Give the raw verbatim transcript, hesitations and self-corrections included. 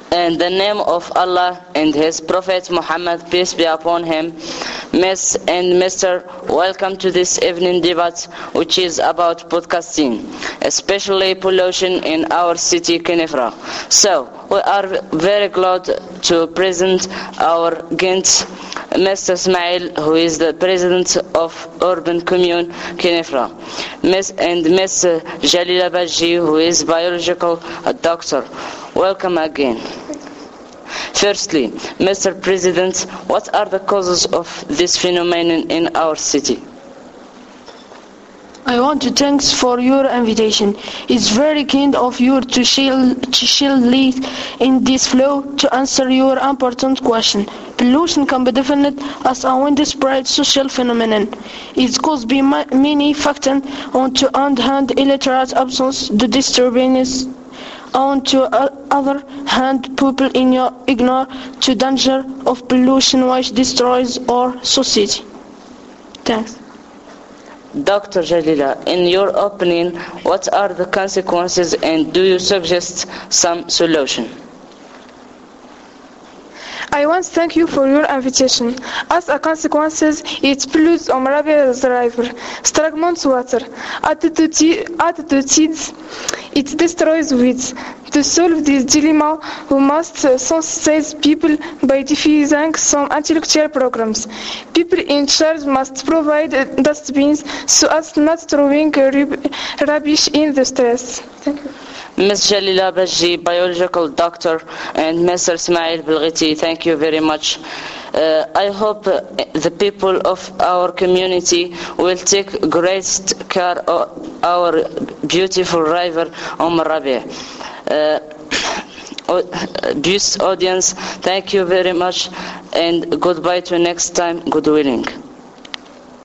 In the name of Allah and His Prophet Muhammad, peace be upon him, Miss and Mister, welcome to this evening debate, which is about podcasting, especially pollution in our city, Kenifra. So, we are very glad to present our guest, Mister Ismail, who is the President of Urban Commune, Kenifra, Miss and Miss Jalila Baji, who is biological doctor. Welcome again. Firstly, Mister President, what are the causes of this phenomenon in our city? I want to thank for your invitation. It's very kind of you to shed to shed light in this flow to answer your important question. Pollution can be defined as a widespread social phenomenon. It's caused by many factors. On the one hand, illiterate absence, the disturbance. On the other hand, people ignore the danger of pollution which destroys our society. Thanks. Doctor Jalila, in your opinion, what are the consequences and do you suggest some solution? I want to thank you for your invitation. As a consequence, it pollutes on Rabia driver, stagnant water, attitudes, it destroys weeds. To solve this dilemma, we must sensitize people by diffusing some intellectual programs. People in charge must provide dustbins so as not throwing rubbish in the streets. Thank you. Miz Jalila Baji, biological doctor, and Mister Ismail Bilghiti, thank you very much. Uh, I hope uh, the people of our community will take great care of our beautiful river Umm Rabia. Uh, Audience, thank you very much, and goodbye to next time. Good willing.